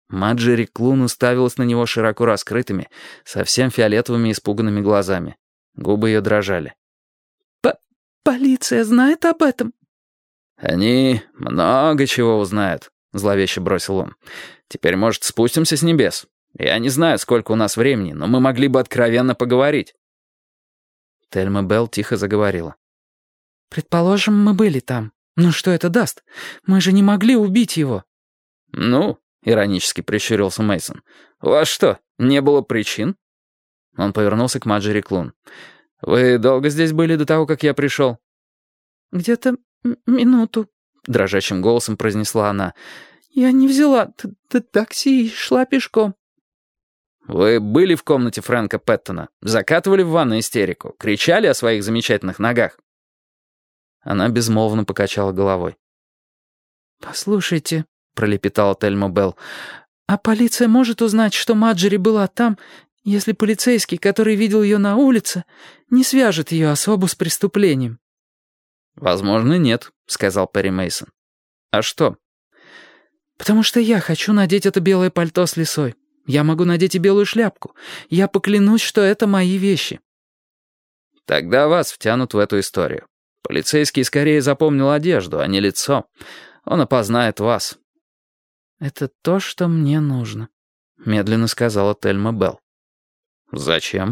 Марджери Клун уставилась на него широко раскрытыми, совсем фиолетовыми испуганными глазами. Губы ее дрожали. «Полиция знает об этом?» «Они много чего узнают», — зловеще бросил он. «Теперь, может, спустимся с небес? Я не знаю, сколько у нас времени, но мы могли бы откровенно поговорить». Тельма Белл тихо заговорила. «Предположим, мы были там. Но что это даст? Мы же не могли убить его». «Ну», — иронически прищурился Мейсон, — «у вас что, не было причин?» Он повернулся к Марджери Клун. «Вы долго здесь были до того, как я пришел?» «Где-то минуту», — дрожащим голосом произнесла она. «Я не взяла такси и шла пешком». «Вы были в комнате Фрэнка Пэттона, закатывали в ванну истерику, кричали о своих замечательных ногах?» Она безмолвно покачала головой. «Послушайте», — пролепетала Тельма Белл, «а полиция может узнать, что Марджери была там, если полицейский, который видел ее на улице, не свяжет ее особу с преступлением?» «Возможно, нет», — сказал Перри Мейсон. «А что?» «Потому что я хочу надеть это белое пальто с лисой. Я могу надеть и белую шляпку. Я поклянусь, что это мои вещи». «Тогда вас втянут в эту историю. Полицейский скорее запомнил одежду, а не лицо. Он опознает вас». «Это то, что мне нужно», — медленно сказала Тельма Белл. «Зачем?»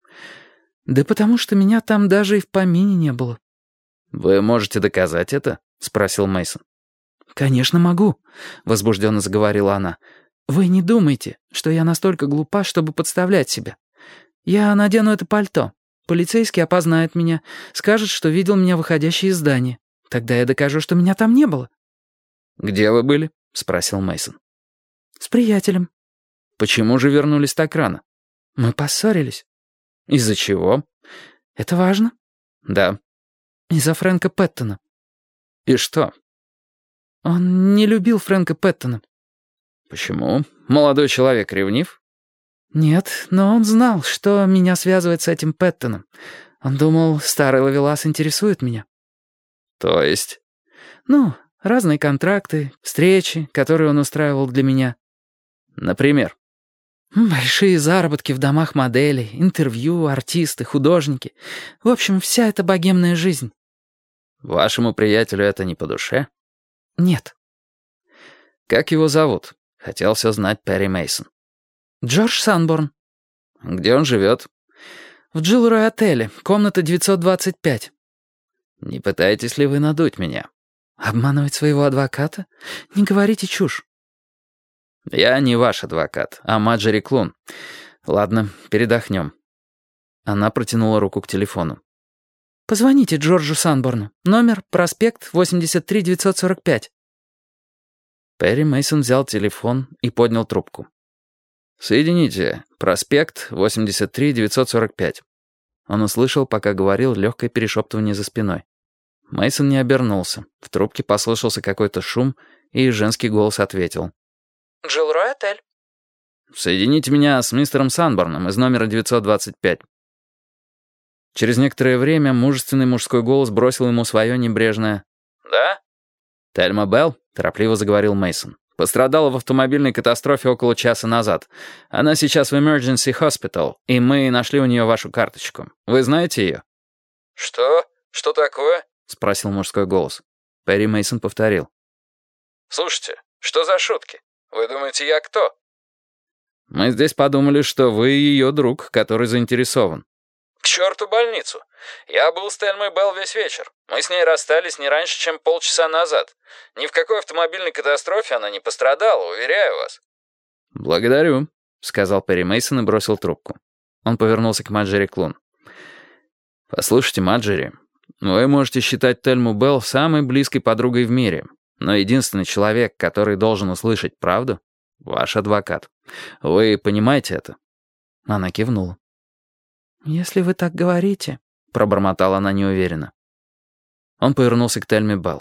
«Да потому что меня там даже и в помине не было». «Вы можете доказать это?» — спросил Мейсон. «Конечно могу», — возбужденно заговорила она. «Вы не думайте, что я настолько глупа, чтобы подставлять себя. Я надену это пальто. Полицейский опознает меня, скажет, что видел меня выходящей из здания. Тогда я докажу, что меня там не было». «Где вы были?» — спросил Мейсон. «С приятелем». «Почему же вернулись так рано?» «Мы поссорились». «Из-за чего?» «Это важно?» «Да». «Из-за Фрэнка Пэттона». «И что?» «Он не любил Фрэнка Пэттона». «Почему? Молодой человек ревнив?» «Нет, но он знал, что меня связывает с этим Пэттоном. Он думал, старый ловелас интересует меня». «То есть?» «Ну, разные контракты, встречи, которые он устраивал для меня». «Например?» «Большие заработки в домах моделей, интервью, артисты, художники. В общем, вся эта богемная жизнь». «Вашему приятелю это не по душе?» «Нет». «Как его зовут?» — хотел все знать Перри Мейсон. «Джордж Санборн». «Где он живет?» «В Джилрой-отеле, комната 925». «Не пытаетесь ли вы надуть меня?» «Обманывать своего адвоката? Не говорите чушь». «Я не ваш адвокат, а Марджери Клун. Ладно, передохнем». Она протянула руку к телефону. «Позвоните Джорджу Санборну. Номер, проспект 83-945». Перри Мейсон взял телефон и поднял трубку. «Соедините. Проспект 83-945». Он услышал, пока говорил, легкое перешептывание за спиной. Мейсон не обернулся. В трубке послышался какой-то шум, и женский голос ответил. «Джилрой-отель». «Соедините меня с мистером Санборном из номера 925». Через некоторое время мужественный мужской голос бросил ему свое небрежное «Да?» «Тельма Белл», — торопливо заговорил Мейсон, «пострадала в автомобильной катастрофе около часа назад. Она сейчас в Emergency Hospital, и мы нашли у нее вашу карточку. Вы знаете ее?» «Что? Что такое?» — спросил мужской голос. Перри Мейсон повторил. «Слушайте, что за шутки? Вы думаете, я кто?» «Мы здесь подумали, что вы ее друг, который заинтересован». «К черту больницу! Я был с Тельмой Белл весь вечер. Мы с ней расстались не раньше, чем полчаса назад. Ни в какой автомобильной катастрофе она не пострадала, уверяю вас». «Благодарю», — сказал Перри Мейсон и бросил трубку. Он повернулся к Марджери Клун. «Послушайте, Марджери, вы можете считать Тельму Белл самой близкой подругой в мире, но единственный человек, который должен услышать правду — ваш адвокат. Вы понимаете это?» Она кивнула. «Если вы так говорите», — пробормотала она неуверенно. Он повернулся к Тельме Белл.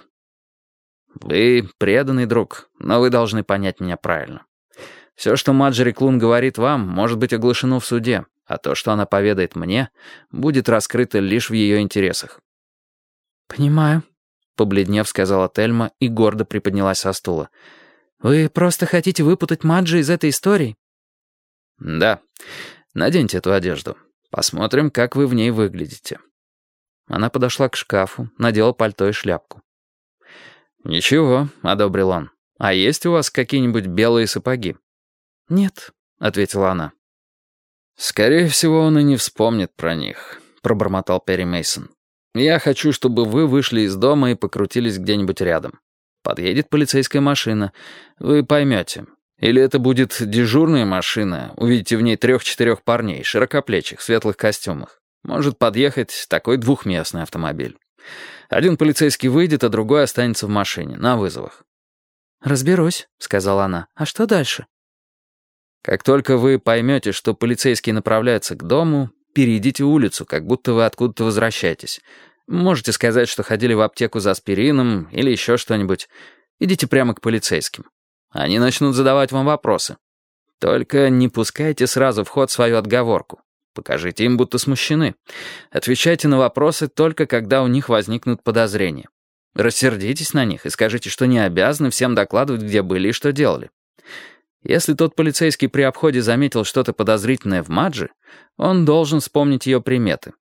«Вы преданный друг, но вы должны понять меня правильно. Все, что Марджери Клун говорит вам, может быть оглашено в суде, а то, что она поведает мне, будет раскрыто лишь в ее интересах». «Понимаю», — побледнев, сказала Тельма и гордо приподнялась со стула. Вы просто хотите выпутать Маджи из этой истории? Да. Наденьте эту одежду. Посмотрим, как вы в ней выглядите. Она подошла к шкафу, надела пальто и шляпку. «Ничего», — одобрил он. «А есть у вас какие-нибудь белые сапоги?» «Нет», — ответила она. «Скорее всего, он и не вспомнит про них», — пробормотал Перри Мейсон. «Я хочу, чтобы вы вышли из дома и покрутились где-нибудь рядом. Подъедет полицейская машина. Вы поймете. Или это будет дежурная машина. Увидите в ней 3-4 парней, широкоплечих, в светлых костюмах. Может подъехать такой двухместный автомобиль. Один полицейский выйдет, а другой останется в машине, на вызовах». «Разберусь», — сказала она. «А что дальше?» «Как только вы поймете, что полицейские направляются к дому, перейдите улицу, как будто вы откуда-то возвращаетесь. Можете сказать, что ходили в аптеку за аспирином или еще что-нибудь. Идите прямо к полицейским. Они начнут задавать вам вопросы. Только не пускайте сразу в ход свою отговорку. Покажите им, будто смущены. Отвечайте на вопросы только когда у них возникнут подозрения. Рассердитесь на них и скажите, что не обязаны всем докладывать, где были и что делали. Если тот полицейский при обходе заметил что-то подозрительное в Маджи, он должен вспомнить ее приметы.